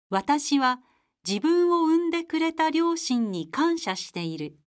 私は自分を産んでくれた両親に感謝している。